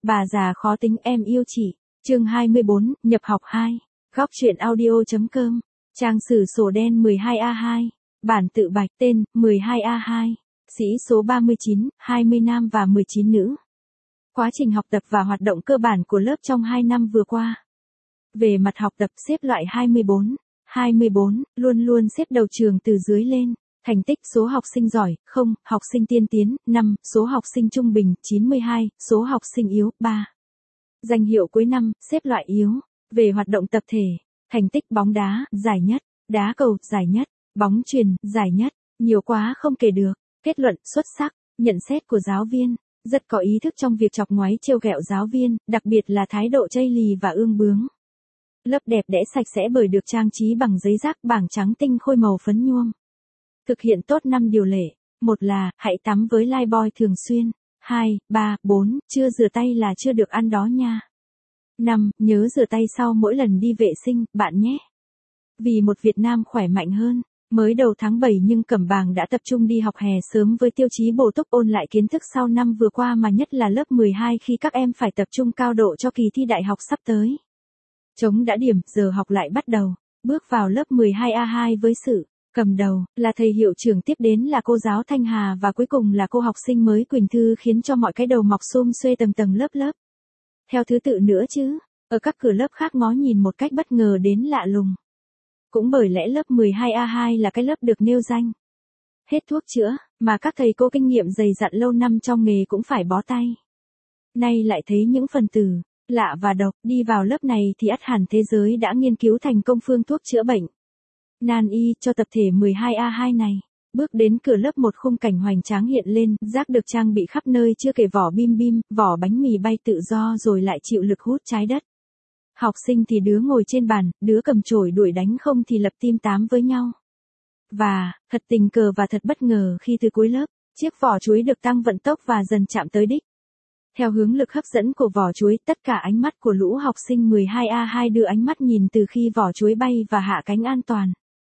Bà già khó tính em yêu chị. Chương 24, nhập học 2. Góc truyện audio.com. Trang sử sổ đen 12A2. Bản tự bạch tên 12A2. Sĩ số 39, 20 nam và 19 nữ. Quá trình học tập và hoạt động cơ bản của lớp trong 2 năm vừa qua. Về mặt học tập xếp loại 24. 24, luôn luôn xếp đầu trường từ dưới lên. Thành tích số học sinh giỏi, 0, học sinh tiên tiến, 5, số học sinh trung bình, 92, số học sinh yếu, 3. Danh hiệu cuối năm, xếp loại yếu. Về hoạt động tập thể, thành tích bóng đá, giải nhất, đá cầu, giải nhất, bóng chuyền, giải nhất, nhiều quá không kể được. Kết luận, xuất sắc, nhận xét của giáo viên, rất có ý thức trong việc chọc ngoáy trêu ghẹo giáo viên, đặc biệt là thái độ chây lì và ương bướng. Lớp đẹp đẽ sạch sẽ bởi được trang trí bằng giấy rác bảng trắng tinh khôi màu phấn nhuông. Thực hiện tốt 5 điều lệ. 1 là, hãy tắm với Lifebuoy thường xuyên. 2, 3, 4, chưa rửa tay là chưa được ăn đó nha. 5, nhớ rửa tay sau mỗi lần đi vệ sinh, bạn nhé. Vì một Việt Nam khỏe mạnh hơn, mới đầu tháng 7 nhưng Cẩm Bàng đã tập trung đi học hè sớm với tiêu chí bổ túc ôn lại kiến thức sau năm vừa qua mà nhất là lớp 12 khi các em phải tập trung cao độ cho kỳ thi đại học sắp tới. Trống đã điểm, giờ học lại bắt đầu, bước vào lớp 12A2 với sự cầm đầu là thầy hiệu trưởng, tiếp đến là cô giáo Thanh Hà và cuối cùng là cô học sinh mới Quỳnh Thư, khiến cho mọi cái đầu mọc xum xuê tầng tầng lớp lớp. Theo thứ tự nữa chứ, ở các cửa lớp khác ngó nhìn một cách bất ngờ đến lạ lùng. Cũng bởi lẽ lớp 12A2 là cái lớp được nêu danh hết thuốc chữa, mà các thầy cô kinh nghiệm dày dặn lâu năm trong nghề cũng phải bó tay. Nay lại thấy những phần tử lạ và độc đi vào lớp này thì ắt hẳn thế giới đã nghiên cứu thành công phương thuốc chữa bệnh nan y cho tập thể 12A2 này. Bước đến cửa lớp, một khung cảnh hoành tráng hiện lên, rác được trang bị khắp nơi, chưa kể vỏ bim bim, vỏ bánh mì bay tự do rồi lại chịu lực hút trái đất. Học sinh thì đứa ngồi trên bàn, đứa cầm chổi đuổi đánh, không thì lập team 8 với nhau. Và, thật tình cờ và thật bất ngờ khi từ cuối lớp, chiếc vỏ chuối được tăng vận tốc và dần chạm tới đích. Theo hướng lực hấp dẫn của vỏ chuối, tất cả ánh mắt của lũ học sinh 12A2 đưa ánh mắt nhìn từ khi vỏ chuối bay và hạ cánh an toàn.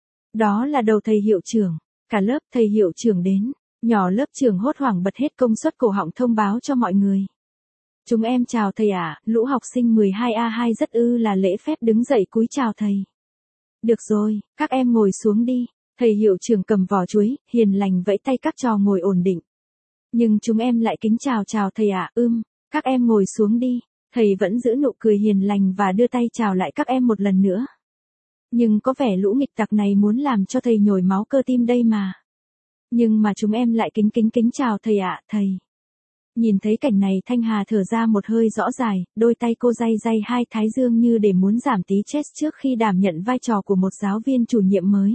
Đó là đầu thầy hiệu trưởng. Cả lớp thầy hiệu trưởng đến, nhỏ lớp trưởng hốt hoảng bật hết công suất cổ họng thông báo cho mọi người. Chúng em chào thầy ạ. Lũ học sinh 12A2 rất là lễ phép đứng dậy cúi chào thầy. Được rồi, các em ngồi xuống đi. Thầy hiệu trưởng cầm vỏ chuối, hiền lành vẫy tay các trò ngồi ổn định. Nhưng chúng em lại kính chào thầy ạ. Các em ngồi xuống đi. Thầy vẫn giữ nụ cười hiền lành và đưa tay chào lại các em một lần nữa. Nhưng có vẻ lũ nghịch tặc này muốn làm cho thầy nhồi máu cơ tim đây mà. Nhưng mà chúng em lại kính chào thầy ạ, thầy. Nhìn thấy cảnh này, Thanh Hà thở ra một hơi rõ dài, đôi tay cô day hai thái dương như để muốn giảm tí stress trước khi đảm nhận vai trò của một giáo viên chủ nhiệm mới.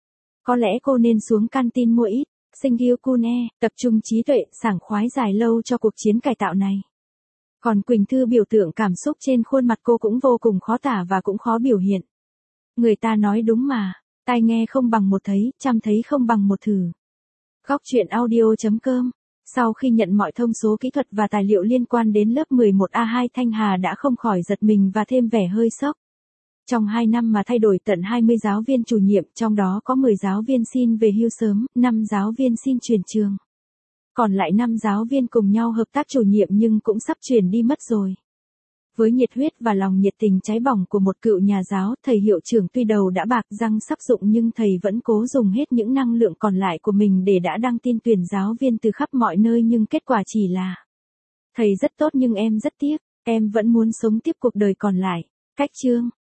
Có lẽ cô nên xuống canteen mua ít, Singgyokune, tập trung trí tuệ, sảng khoái dài lâu cho cuộc chiến cải tạo này. Còn Quỳnh Thư, biểu tượng cảm xúc trên khuôn mặt cô cũng vô cùng khó tả và cũng khó biểu hiện. Người ta nói đúng mà, tai nghe không bằng một thấy, chăm thấy không bằng một thử. Góc truyện audio.com. Sau khi nhận mọi thông số kỹ thuật và tài liệu liên quan đến lớp 11A2, Thanh Hà đã không khỏi giật mình và thêm vẻ hơi sốc. Trong 2 năm mà thay đổi tận 20 giáo viên chủ nhiệm, trong đó có 10 giáo viên xin về hưu sớm, 5 giáo viên xin chuyển trường. Còn lại 5 giáo viên cùng nhau hợp tác chủ nhiệm nhưng cũng sắp chuyển đi mất rồi. Với nhiệt huyết và lòng nhiệt tình cháy bỏng của một cựu nhà giáo, thầy hiệu trưởng tuy đầu đã bạc răng sắp rụng nhưng thầy vẫn cố dùng hết những năng lượng còn lại của mình để đã đăng tin tuyển giáo viên từ khắp mọi nơi, nhưng kết quả chỉ là: thầy rất tốt nhưng em rất tiếc, em vẫn muốn sống tiếp cuộc đời còn lại. Cách chương